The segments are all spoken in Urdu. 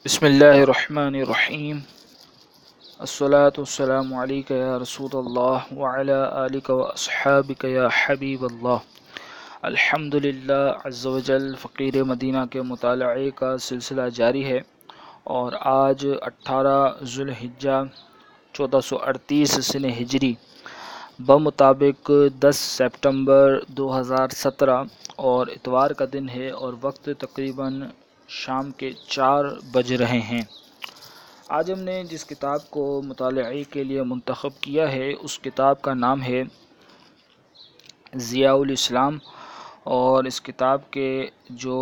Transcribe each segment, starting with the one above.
بسم اللہ الرحمن الرحیم الصلاة والسلام علیک یا رسول اللہ وعلی آلک و اصحابک یا حبیب اللہ۔ الحمد للہ عز و جل فقیر مدینہ کے مطالعے کا سلسلہ جاری ہے، اور آج 18 ذوالحجہ 1438 سن ہجری بمطابق 10 سپٹمبر 2017 اور اتوار کا دن ہے، اور وقت تقریباً شام کے 4 بج رہے ہیں۔ آج ہم نے جس کتاب کو مطالعے کے لیے منتخب کیا ہے اس کتاب کا نام ہے ضیاء الاسلام، اور اس کتاب کے جو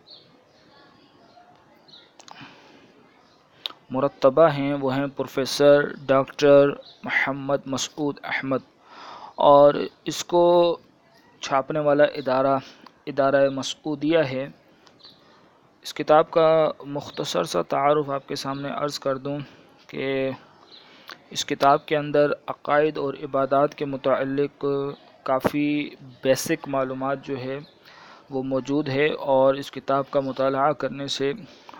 مرتبہ ہیں وہ ہیں پروفیسر ڈاکٹر محمد مسعود احمد، اور اس کو چھاپنے والا ادارہ مسعودیہ ہے۔ اس کتاب کا مختصر سا تعارف آپ کے سامنے عرض کر دوں کہ اس کتاب کے اندر عقائد اور عبادات کے متعلق کافی بیسک معلومات جو ہے وہ موجود ہے، اور اس کتاب کا مطالعہ کرنے سے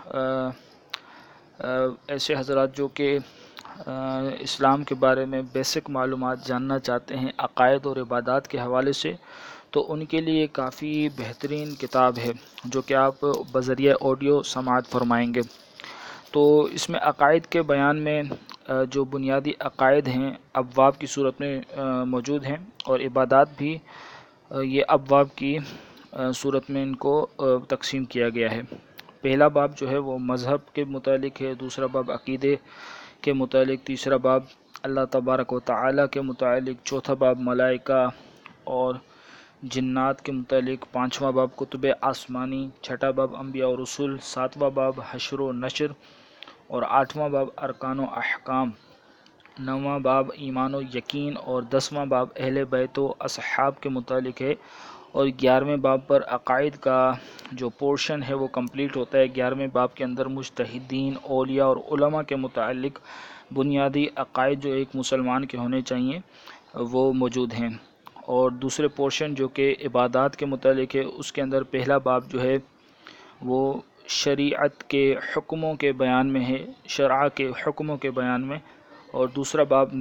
ایسے حضرات جو کہ اسلام کے بارے میں بیسک معلومات جاننا چاہتے ہیں عقائد اور عبادات کے حوالے سے، تو ان کے لیے کافی بہترین کتاب ہے جو کہ آپ بذریعہ آڈیو سماعت فرمائیں گے۔ تو اس میں عقائد کے بیان میں جو بنیادی عقائد ہیں ابواب کی صورت میں موجود ہیں، اور عبادات بھی یہ ابواب کی صورت میں ان کو تقسیم کیا گیا ہے۔ پہلا باب جو ہے وہ مذہب کے متعلق ہے، دوسرا باب عقیدے کے متعلق، تیسرا باب اللہ تبارک و تعالیٰ کے متعلق، چوتھا باب ملائکہ اور جنات کے متعلق، پانچواں باب کتب آسمانی، چھٹا باب انبیاء و رسول، ساتواں باب حشر و نشر، اور آٹھواں باب ارکان و احکام، نواں باب ایمان و یقین، اور 10واں باب اہل بیت و اصحاب کے متعلق ہے، اور 11ویں باب پر عقائد کا جو پورشن ہے وہ کمپلیٹ ہوتا ہے۔ 11ویں باب کے اندر مجتہدین، اولیاء اور علماء کے متعلق بنیادی عقائد جو ایک مسلمان کے ہونے چاہیے وہ موجود ہیں، اور دوسرے پورشن جو کہ عبادات کے متعلق ہے اس کے اندر پہلا باب جو ہے وہ شریعت کے حکموں کے بیان میں ہے، شرع کے حکموں کے بیان میں، اور دوسرا باب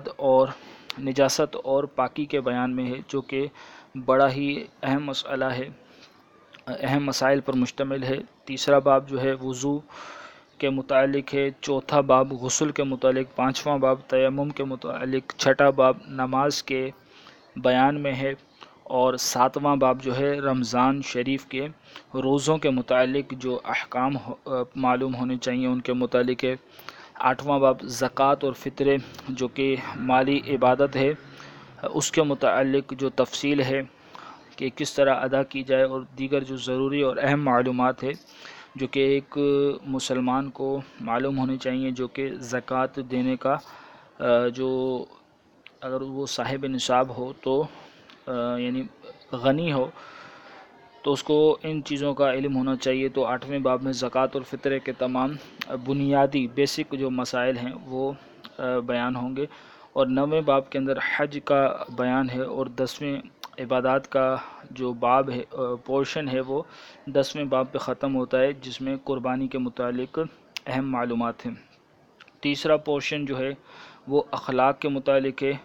نجاست اور پاکی کے بیان میں ہے، جو کہ بڑا ہی اہم مسئلہ ہے، اہم مسائل پر مشتمل ہے۔ تیسرا باب جو ہے وضو کے متعلق ہے، چوتھا باب غسل کے متعلق، پانچواں باب تیمم کے متعلق، چھٹا باب نماز کے بیان میں ہے، اور ساتواں باب جو ہے رمضان شریف کے روزوں کے متعلق جو احکام معلوم ہونے چاہیے ان کے متعلق ہے۔ آٹھواں باب زکوٰۃ اور فطرے جو کہ مالی عبادت ہے اس کے متعلق جو تفصیل ہے کہ کس طرح ادا کی جائے، اور دیگر جو ضروری اور اہم معلومات ہے جو کہ ایک مسلمان کو معلوم ہونی چاہیے، جو کہ زکوٰۃ دینے کا جو اگر وہ صاحب نصاب ہو تو یعنی غنی ہو تو اس کو ان چیزوں کا علم ہونا چاہیے۔ تو 8ویں باب میں زکوٰۃ اور فطرے کے تمام بنیادی بیسک جو مسائل ہیں وہ بیان ہوں گے، اور 9ویں باب کے اندر حج کا بیان ہے، اور 10ویں عبادات کا جو باب ہے پورشن ہے وہ 10ویں باب پہ ختم ہوتا ہے، جس میں قربانی کے متعلق اہم معلومات ہیں۔ تیسرا پورشن جو ہے وہ اخلاق کے متعلق ہے،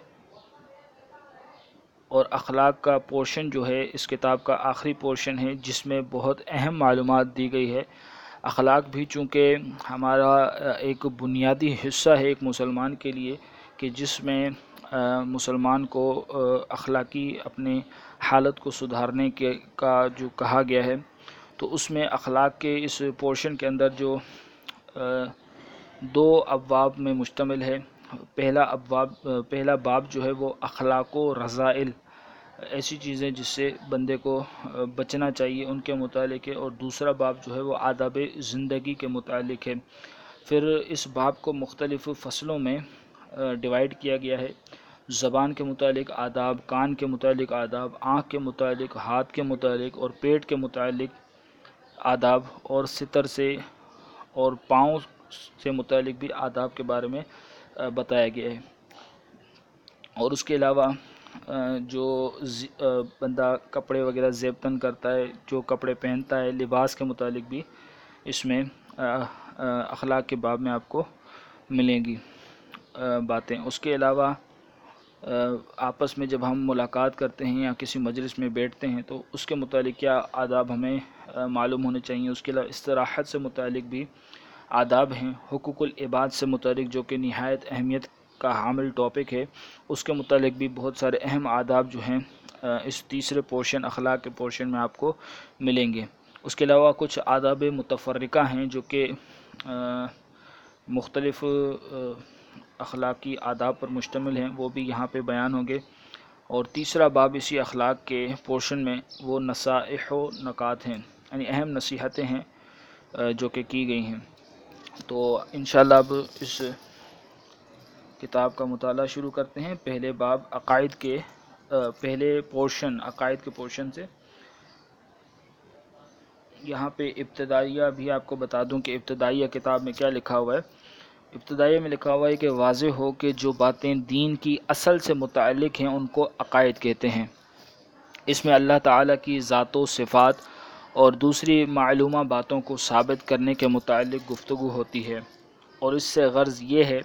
اور اخلاق کا پورشن جو ہے اس کتاب کا آخری پورشن ہے جس میں بہت اہم معلومات دی گئی ہے۔ اخلاق بھی چونکہ ہمارا ایک بنیادی حصہ ہے ایک مسلمان کے لیے، کہ جس میں مسلمان کو اخلاقی اپنے حالت کو سدھارنے کا جو کہا گیا ہے، تو اس میں اخلاق کے اس پورشن کے اندر جو 2 ابواب میں مشتمل ہے۔ پہلا باب جو ہے وہ اخلاق و رذائل، ایسی چیزیں جس سے بندے کو بچنا چاہیے ان کے متعلق ہے، اور دوسرا باب جو ہے وہ آداب زندگی کے متعلق ہے۔ پھر اس باب کو مختلف فصلوں میں ڈیوائیڈ کیا گیا ہے، زبان کے متعلق آداب، کان کے متعلق آداب، آنکھ کے متعلق، ہاتھ کے متعلق اور پیٹ کے متعلق آداب، اور ستر سے اور پاؤں سے متعلق بھی آداب کے بارے میں بتایا گیا ہے۔ اور اس کے علاوہ جو بندہ کپڑے وغیرہ زیب تن کرتا ہے، جو کپڑے پہنتا ہے، لباس کے متعلق بھی اس میں اخلاق کے باب میں آپ کو ملیں گی باتیں۔ اس کے علاوہ آپس میں جب ہم ملاقات کرتے ہیں یا کسی مجلس میں بیٹھتے ہیں تو اس کے متعلق کیا آداب ہمیں معلوم ہونے چاہیے۔ اس کے علاوہ استراحت سے متعلق بھی آداب ہیں، حقوق العباد سے متعلق جو کہ نہایت اہمیت کا حامل ٹاپک ہے، اس کے متعلق بھی بہت سارے اہم آداب جو ہیں اس تیسرے پورشن اخلاق کے پورشن میں آپ کو ملیں گے۔ اس کے علاوہ کچھ آداب متفرقہ ہیں جو کہ مختلف اخلاقی آداب پر مشتمل ہیں، وہ بھی یہاں پہ بیان ہوں گے۔ اور تیسرا باب اسی اخلاق کے پورشن میں وہ نصائح و نکات ہیں، یعنی اہم نصیحتیں ہیں جو کہ کی گئی ہیں۔ تو انشاءاللہ اب اس کتاب کا مطالعہ شروع کرتے ہیں۔ پہلے باب عقائد کے پہلے پورشن عقائد کے پورشن سے۔ یہاں پہ ابتدائیہ بھی آپ کو بتا دوں کہ ابتدائیہ کتاب میں کیا لکھا ہوا ہے۔ ابتدائیہ میں لکھا ہوا ہے کہ واضح ہو کہ جو باتیں دین کی اصل سے متعلق ہیں ان کو عقائد کہتے ہیں۔ اس میں اللہ تعالیٰ کی ذات و صفات اور دوسری معلومہ باتوں کو ثابت کرنے کے متعلق گفتگو ہوتی ہے، اور اس سے غرض یہ ہے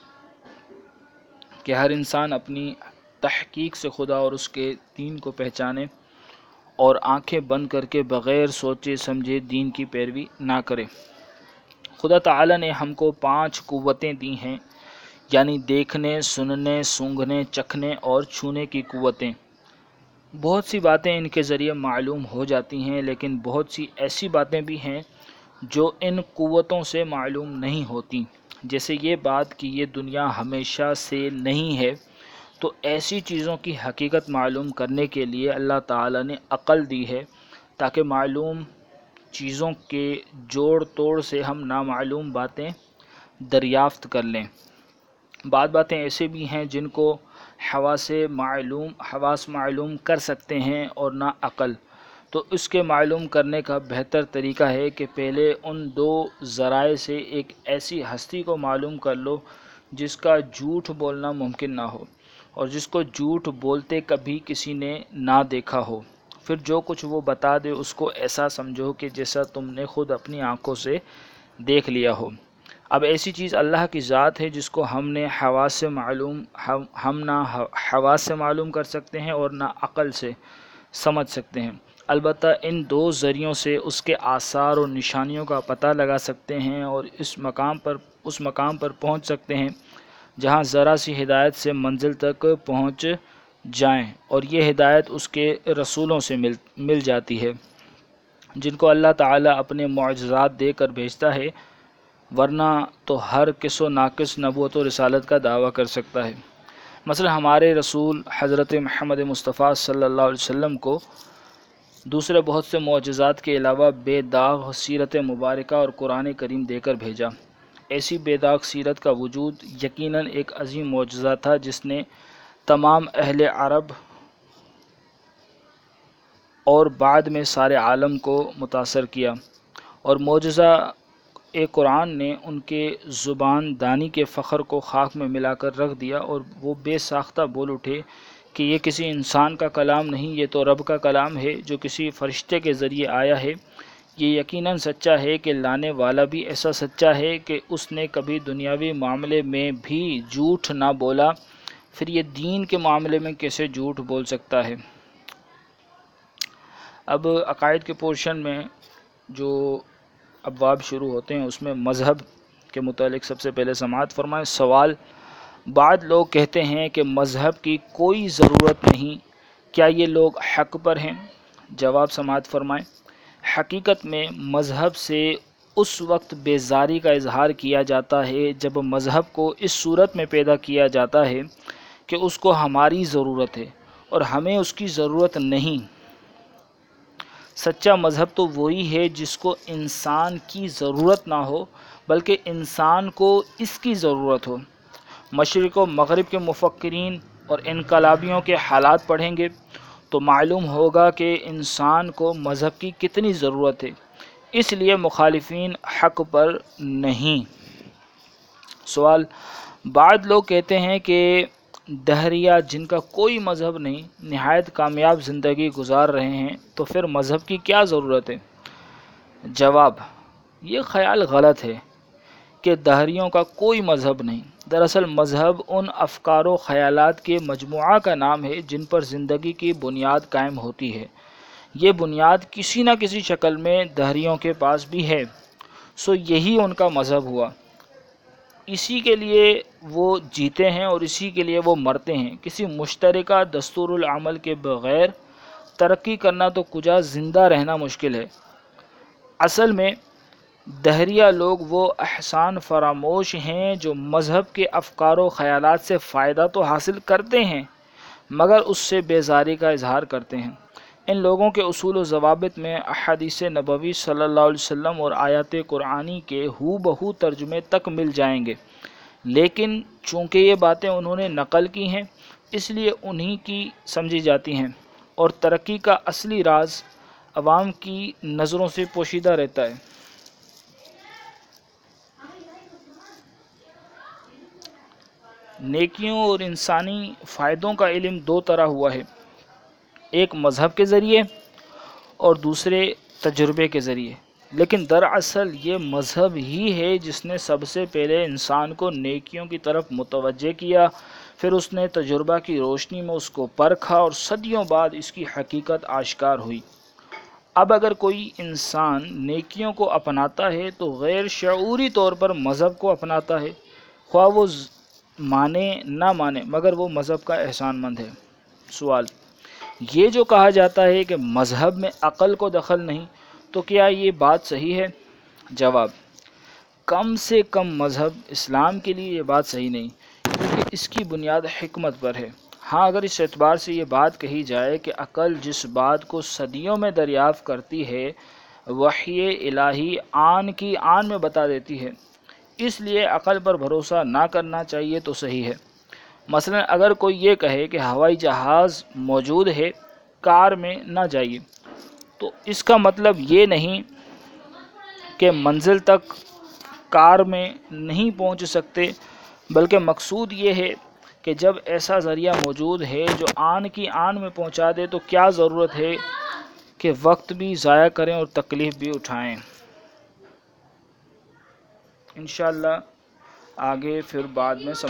کہ ہر انسان اپنی تحقیق سے خدا اور اس کے دین کو پہچانے اور آنکھیں بند کر کے بغیر سوچے سمجھے دین کی پیروی نہ کرے۔ خدا تعالیٰ نے ہم کو 5 قوتیں دی ہیں، یعنی دیکھنے، سننے، سونگھنے، چکھنے اور چھونے کی قوتیں۔ بہت سی باتیں ان کے ذریعے معلوم ہو جاتی ہیں، لیکن بہت سی ایسی باتیں بھی ہیں جو ان قوتوں سے معلوم نہیں ہوتی، جیسے یہ بات کہ یہ دنیا ہمیشہ سے نہیں ہے۔ تو ایسی چیزوں کی حقیقت معلوم کرنے کے لیے اللہ تعالیٰ نے عقل دی ہے، تاکہ معلوم چیزوں کے جوڑ توڑ سے ہم نامعلوم باتیں دریافت کر لیں۔ بعض باتیں ایسے بھی ہیں جن کو حواس معلوم کر سکتے ہیں اور نہ عقل۔ تو اس کے معلوم کرنے کا بہتر طریقہ ہے کہ پہلے ان 2 ذرائع سے ایک ایسی ہستی کو معلوم کر لو جس کا جھوٹ بولنا ممکن نہ ہو، اور جس کو جھوٹ بولتے کبھی کسی نے نہ دیکھا ہو۔ پھر جو کچھ وہ بتا دے اس کو ایسا سمجھو کہ جیسا تم نے خود اپنی آنکھوں سے دیکھ لیا ہو۔ اب ایسی چیز اللہ کی ذات ہے جس کو ہم نہ حواس سے معلوم کر سکتے ہیں اور نہ عقل سے سمجھ سکتے ہیں۔ البتہ ان 2 ذریعوں سے اس کے آثار اور نشانیوں کا پتہ لگا سکتے ہیں اور اس مقام پر پہنچ سکتے ہیں جہاں ذرا سی ہدایت سے منزل تک پہنچ جائیں، اور یہ ہدایت اس کے رسولوں سے مل جاتی ہے جن کو اللہ تعالیٰ اپنے معجزات دے کر بھیجتا ہے، ورنہ تو ہر کس و ناقص نبوت و رسالت کا دعویٰ کر سکتا ہے۔ مثلا ہمارے رسول حضرت محمد مصطفیٰ صلی اللہ علیہ وسلم کو دوسرے بہت سے معجزات کے علاوہ بے داغ سیرت مبارکہ اور قرآن کریم دے کر بھیجا۔ ایسی بے داغ سیرت کا وجود یقیناً ایک عظیم معجزہ تھا جس نے تمام اہل عرب اور بعد میں سارے عالم کو متاثر کیا، اور معجزہ قرآن نے ان کے زبان دانی کے فخر کو خاک میں ملا کر رکھ دیا، اور وہ بے ساختہ بول اٹھے کہ یہ کسی انسان کا کلام نہیں، یہ تو رب کا کلام ہے جو کسی فرشتے کے ذریعے آیا ہے۔ یہ یقیناً سچا ہے کہ لانے والا بھی ایسا سچا ہے کہ اس نے کبھی دنیاوی معاملے میں بھی جھوٹ نہ بولا، پھر یہ دین کے معاملے میں کیسے جھوٹ بول سکتا ہے۔ اب عقائد کے پورشن میں جو ابواب شروع ہوتے ہیں اس میں مذہب کے متعلق سب سے پہلے سماعت فرمائیں۔ سوال: بعض لوگ کہتے ہیں کہ مذہب کی کوئی ضرورت نہیں، کیا یہ لوگ حق پر ہیں؟ جواب سماعت فرمائیں۔ حقیقت میں مذہب سے اس وقت بیزاری کا اظہار کیا جاتا ہے جب مذہب کو اس صورت میں پیدا کیا جاتا ہے کہ اس کو ہماری ضرورت ہے اور ہمیں اس کی ضرورت نہیں۔ سچا مذہب تو وہی ہے جس کو انسان کی ضرورت نہ ہو بلکہ انسان کو اس کی ضرورت ہو۔ مشرق و مغرب کے مفکرین اور انقلابیوں کے حالات پڑھیں گے تو معلوم ہوگا کہ انسان کو مذہب کی کتنی ضرورت ہے، اس لیے مخالفین حق پر نہیں۔ سوال: بعض لوگ کہتے ہیں کہ دہریہ جن کا کوئی مذہب نہیں نہایت کامیاب زندگی گزار رہے ہیں، تو پھر مذہب کی کیا ضرورت ہے؟ جواب: یہ خیال غلط ہے۔ کہ دہریوں کا کوئی مذہب نہیں، دراصل مذہب ان افکار و خیالات کے مجموعہ کا نام ہے جن پر زندگی کی بنیاد قائم ہوتی ہے۔ یہ بنیاد کسی نہ کسی شکل میں دہریوں کے پاس بھی ہے، سو یہی ان کا مذہب ہوا۔ اسی کے لیے وہ جیتے ہیں اور اسی کے لیے وہ مرتے ہیں۔ کسی مشترکہ دستور العمل کے بغیر ترقی کرنا تو کجا زندہ رہنا مشکل ہے۔ اصل میں دہریہ لوگ وہ احسان فراموش ہیں جو مذہب کے افکار و خیالات سے فائدہ تو حاصل کرتے ہیں مگر اس سے بیزاری کا اظہار کرتے ہیں۔ ان لوگوں کے اصول و ضوابط میں احادیث نبوی صلی اللہ علیہ وسلم اور آیات قرآنی کے ہو بہو ترجمے تک مل جائیں گے، لیکن چونکہ یہ باتیں انہوں نے نقل کی ہیں اس لیے انہی کی سمجھی جاتی ہیں، اور ترقی کا اصلی راز عوام کی نظروں سے پوشیدہ رہتا ہے۔ نیکیوں اور انسانی فائدوں کا علم دو طرح ہوا ہے، ایک مذہب کے ذریعے اور دوسرے تجربے کے ذریعے، لیکن دراصل یہ مذہب ہی ہے جس نے سب سے پہلے انسان کو نیکیوں کی طرف متوجہ کیا، پھر اس نے تجربہ کی روشنی میں اس کو پرکھا اور صدیوں بعد اس کی حقیقت آشکار ہوئی۔ اب اگر کوئی انسان نیکیوں کو اپناتا ہے تو غیر شعوری طور پر مذہب کو اپناتا ہے، خواہ وہ مانے نہ مانے مگر وہ مذہب کا احسان مند ہے۔ سوال: یہ جو کہا جاتا ہے کہ مذہب میں عقل کو دخل نہیں، تو کیا یہ بات صحیح ہے؟ جواب: کم سے کم مذہب اسلام کے لیے یہ بات صحیح نہیں، کیونکہ اس کی بنیاد حکمت پر ہے۔ ہاں، اگر اس اعتبار سے یہ بات کہی جائے کہ عقل جس بات کو صدیوں میں دریافت کرتی ہے وحی الہی آن کی آن میں بتا دیتی ہے، اس لیے عقل پر بھروسہ نہ کرنا چاہیے تو صحیح ہے۔ مثلا اگر کوئی یہ کہے کہ ہوائی جہاز موجود ہے، کار میں نہ جائیے، تو اس کا مطلب یہ نہیں کہ منزل تک کار میں نہیں پہنچ سکتے، بلکہ مقصود یہ ہے کہ جب ایسا ذریعہ موجود ہے جو آن کی آن میں پہنچا دے تو کیا ضرورت ہے کہ وقت بھی ضائع کریں اور تکلیف بھی اٹھائیں۔ انشاءاللہ آگے پھر بعد میں